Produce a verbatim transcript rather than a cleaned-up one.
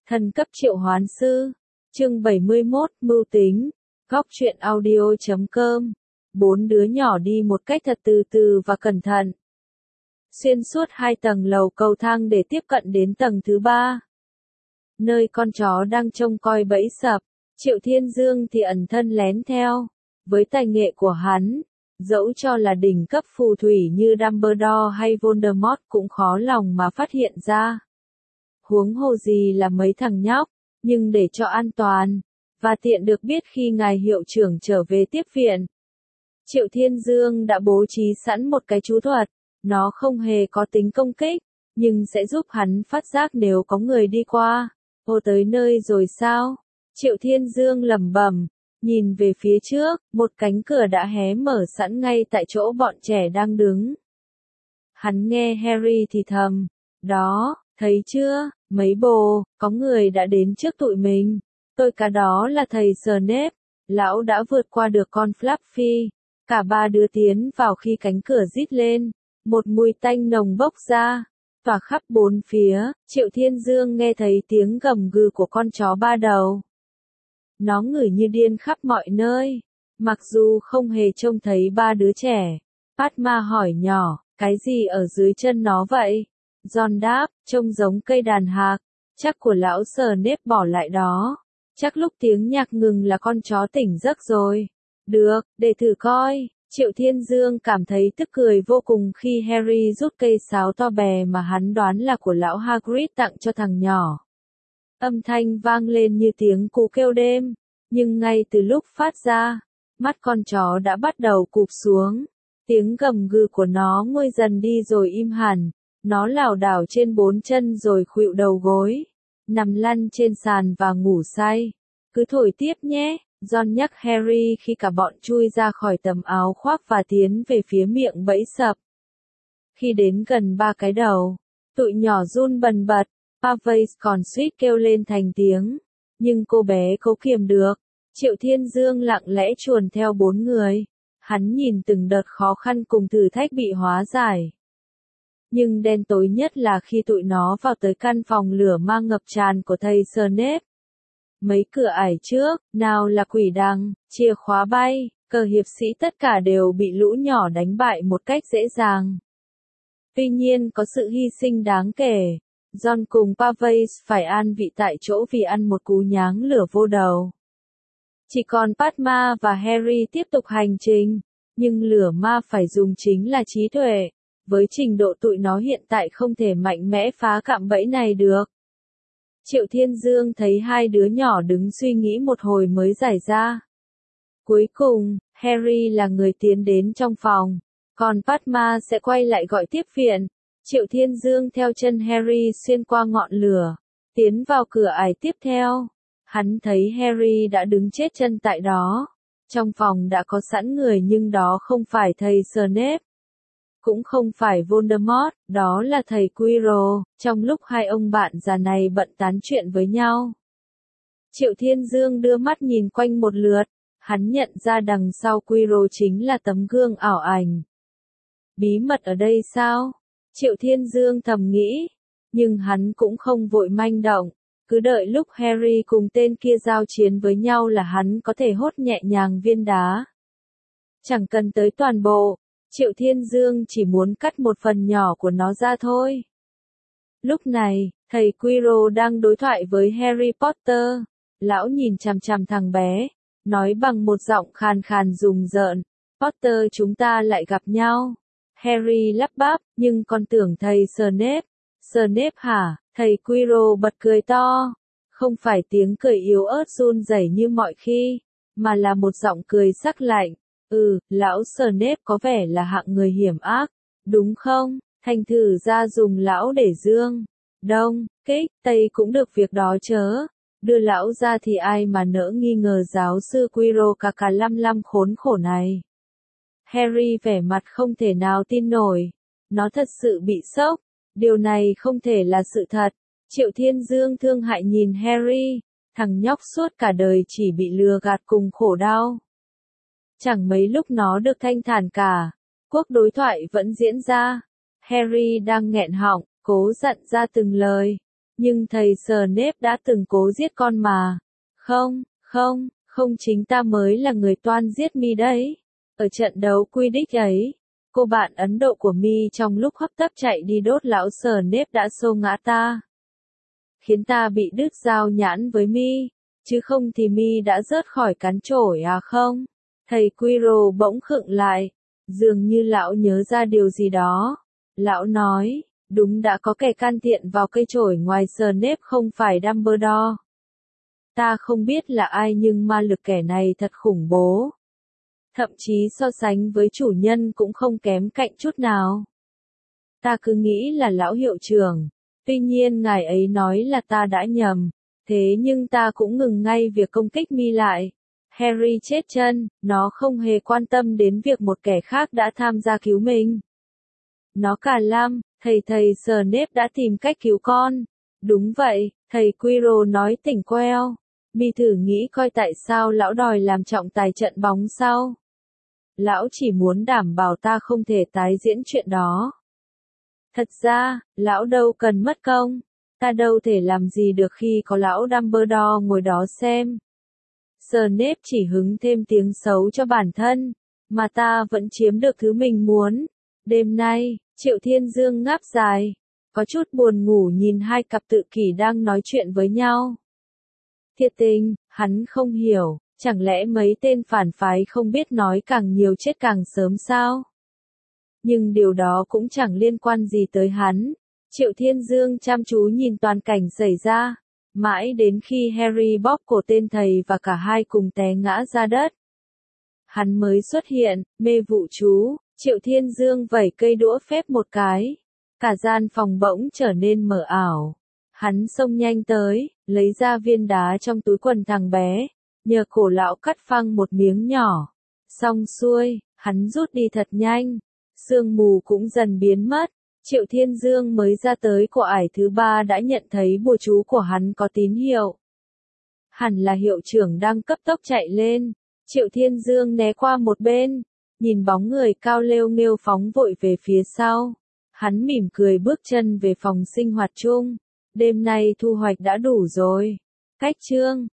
Thần cấp triệu hoán sư. Chương bảy mươi mốt, mưu tính. Góc truyện audio chấm com. Bốn đứa nhỏ đi một cách thật từ từ và cẩn thận. Xuyên suốt hai tầng lầu cầu thang để tiếp cận đến tầng thứ ba. Nơi con chó đang trông coi bẫy sập, Triệu Thiên Dương thì ẩn thân lén theo. Với tài nghệ của hắn, dẫu cho là đỉnh cấp phù thủy như Dumbledore hay Voldemort cũng khó lòng mà phát hiện ra. Huống hồ gì là mấy thằng nhóc, nhưng để cho an toàn, và tiện được biết khi ngài hiệu trưởng trở về tiếp viện. Triệu Thiên Dương đã bố trí sẵn một cái chú thuật, nó không hề có tính công kích, nhưng sẽ giúp hắn phát giác nếu có người đi qua. Ô tới nơi rồi sao? Triệu Thiên Dương lẩm bẩm, nhìn về phía trước, một cánh cửa đã hé mở sẵn ngay tại chỗ bọn trẻ đang đứng. Hắn nghe Harry thì thầm, đó, thấy chưa, mấy bồ, có người đã đến trước tụi mình. Tôi cả đó là thầy Snape, lão đã vượt qua được con Fluffy. Cả ba đứa tiến vào khi cánh cửa rít lên, một mùi tanh nồng bốc ra, tỏa khắp bốn phía. Triệu Thiên Dương nghe thấy tiếng gầm gừ của con chó ba đầu. Nó ngửi như điên khắp mọi nơi, mặc dù không hề trông thấy ba đứa trẻ. Padma hỏi nhỏ, cái gì ở dưới chân nó vậy? John đáp, trông giống cây đàn hạc, chắc của lão Snape bỏ lại đó. Chắc lúc tiếng nhạc ngừng là con chó tỉnh giấc rồi. Được, để thử coi. Triệu Thiên Dương cảm thấy tức cười vô cùng khi Harry rút cây sáo to bè mà hắn đoán là của lão Hagrid tặng cho thằng nhỏ. Âm thanh vang lên như tiếng cú kêu đêm, nhưng ngay từ lúc phát ra, mắt con chó đã bắt đầu cụp xuống. Tiếng gầm gừ của nó nguôi dần đi rồi im hẳn, nó lảo đảo trên bốn chân rồi khuỵu đầu gối, nằm lăn trên sàn và ngủ say. Cứ thổi tiếp nhé. John nhắc Harry khi cả bọn chui ra khỏi tấm áo khoác và tiến về phía miệng bẫy sập. Khi đến gần ba cái đầu, tụi nhỏ run bần bật, Pavase còn suýt kêu lên thành tiếng, nhưng cô bé cố kiềm được. Triệu Thiên Dương lặng lẽ chuồn theo bốn người, hắn nhìn từng đợt khó khăn cùng thử thách bị hóa giải. Nhưng đen tối nhất là khi tụi nó vào tới căn phòng lửa ma ngập tràn của thầy Snape. Mấy cửa ải trước, nào là quỷ đằng, chìa khóa bay, cờ hiệp sĩ tất cả đều bị lũ nhỏ đánh bại một cách dễ dàng. Tuy nhiên có sự hy sinh đáng kể. John cùng Pavase phải an vị tại chỗ vì ăn một cú nháng lửa vô đầu. Chỉ còn Padma và Harry tiếp tục hành trình, nhưng lửa ma phải dùng chính là trí tuệ. Với trình độ tụi nó hiện tại không thể mạnh mẽ phá cạm bẫy này được. Triệu Thiên Dương thấy hai đứa nhỏ đứng suy nghĩ một hồi mới giải ra. Cuối cùng, Harry là người tiến đến trong phòng, còn Padma sẽ quay lại gọi tiếp viện. Triệu Thiên Dương theo chân Harry xuyên qua ngọn lửa, tiến vào cửa ải tiếp theo. Hắn thấy Harry đã đứng chết chân tại đó. Trong phòng đã có sẵn người nhưng đó không phải thầy Snape. Cũng không phải Voldemort, đó là thầy Quirrell. Trong lúc hai ông bạn già này bận tán chuyện với nhau, Triệu Thiên Dương đưa mắt nhìn quanh một lượt, hắn nhận ra đằng sau Quirrell chính là tấm gương ảo ảnh. Bí mật ở đây sao? Triệu Thiên Dương thầm nghĩ, nhưng hắn cũng không vội manh động, cứ đợi lúc Harry cùng tên kia giao chiến với nhau là hắn có thể hốt nhẹ nhàng viên đá. Chẳng cần tới toàn bộ. Triệu Thiên Dương chỉ muốn cắt một phần nhỏ của nó ra thôi. Lúc này, thầy Quirrell đang đối thoại với Harry Potter. Lão nhìn chằm chằm thằng bé, nói bằng một giọng khàn khàn rùng rợn, Potter chúng ta lại gặp nhau. Harry lắp bắp, nhưng con tưởng thầy Snape. Snape hả? Thầy Quirrell bật cười to. Không phải tiếng cười yếu ớt run rẩy như mọi khi, mà là một giọng cười sắc lạnh. Ừ, lão Snape có vẻ là hạng người hiểm ác, đúng không? Thành thử ra dùng lão để dương, đông, kích, tây cũng được việc đó chớ. Đưa lão ra thì ai mà nỡ nghi ngờ giáo sư Quirrell cà cà lăm lăm khốn khổ này. Harry vẻ mặt không thể nào tin nổi. Nó thật sự bị sốc. Điều này không thể là sự thật. Triệu Thiên Dương thương hại nhìn Harry. Thằng nhóc suốt cả đời chỉ bị lừa gạt cùng khổ đau. Chẳng mấy lúc nó được thanh thản cả. Cuộc đối thoại vẫn diễn ra. Harry đang nghẹn họng, cố dặn ra từng lời. Nhưng thầy Snape đã từng cố giết con mà. Không, không, không chính ta mới là người toan giết mi đấy. Ở trận đấu Quidditch ấy, cô bạn Ấn Độ của mi trong lúc hấp tấp chạy đi đốt lão Snape đã xô ngã ta. Khiến ta bị đứt giao nhãn với mi, chứ không thì mi đã rớt khỏi cán chổi à không? Thầy Quirrell bỗng khựng lại, dường như lão nhớ ra điều gì đó. Lão nói, đúng đã có kẻ can thiện vào cây chổi ngoài Snape không phải Dumbledore. Ta không biết là ai nhưng ma lực kẻ này thật khủng bố. Thậm chí so sánh với chủ nhân cũng không kém cạnh chút nào. Ta cứ nghĩ là lão hiệu trưởng, tuy nhiên ngài ấy nói là ta đã nhầm, thế nhưng ta cũng ngừng ngay việc công kích mi lại. Harry chết chân, nó không hề quan tâm đến việc một kẻ khác đã tham gia cứu mình. Nó cả lăm, thầy thầy Snape đã tìm cách cứu con. Đúng vậy, thầy Quirrell nói tỉnh queo. Mi thử nghĩ coi tại sao lão đòi làm trọng tài trận bóng sau. Lão chỉ muốn đảm bảo ta không thể tái diễn chuyện đó. Thật ra, lão đâu cần mất công. Ta đâu thể làm gì được khi có lão Dumbledore ngồi đó xem. Snape chỉ hứng thêm tiếng xấu cho bản thân, mà ta vẫn chiếm được thứ mình muốn. Đêm nay, Triệu Thiên Dương ngáp dài, có chút buồn ngủ nhìn hai cặp tự kỷ đang nói chuyện với nhau. Thiệt tình, hắn không hiểu, chẳng lẽ mấy tên phản phái không biết nói càng nhiều chết càng sớm sao? Nhưng điều đó cũng chẳng liên quan gì tới hắn. Triệu Thiên Dương chăm chú nhìn toàn cảnh xảy ra, mãi đến khi Harry bóp cổ tên thầy và cả hai cùng té ngã ra đất. Hắn mới xuất hiện, mê vụ chú, Triệu Thiên Dương vẩy cây đũa phép một cái. Cả gian phòng bỗng trở nên mờ ảo. Hắn xông nhanh tới, lấy ra viên đá trong túi quần thằng bé, nhờ cổ lão cắt phăng một miếng nhỏ. Xong xuôi, hắn rút đi thật nhanh. Sương mù cũng dần biến mất. Triệu Thiên Dương mới ra tới của ải thứ ba đã nhận thấy bùa chú của hắn có tín hiệu. Hẳn là hiệu trưởng đang cấp tốc chạy lên. Triệu Thiên Dương né qua một bên, nhìn bóng người cao lêu nghêu phóng vội về phía sau. Hắn mỉm cười bước chân về phòng sinh hoạt chung. Đêm nay thu hoạch đã đủ rồi. Cách chương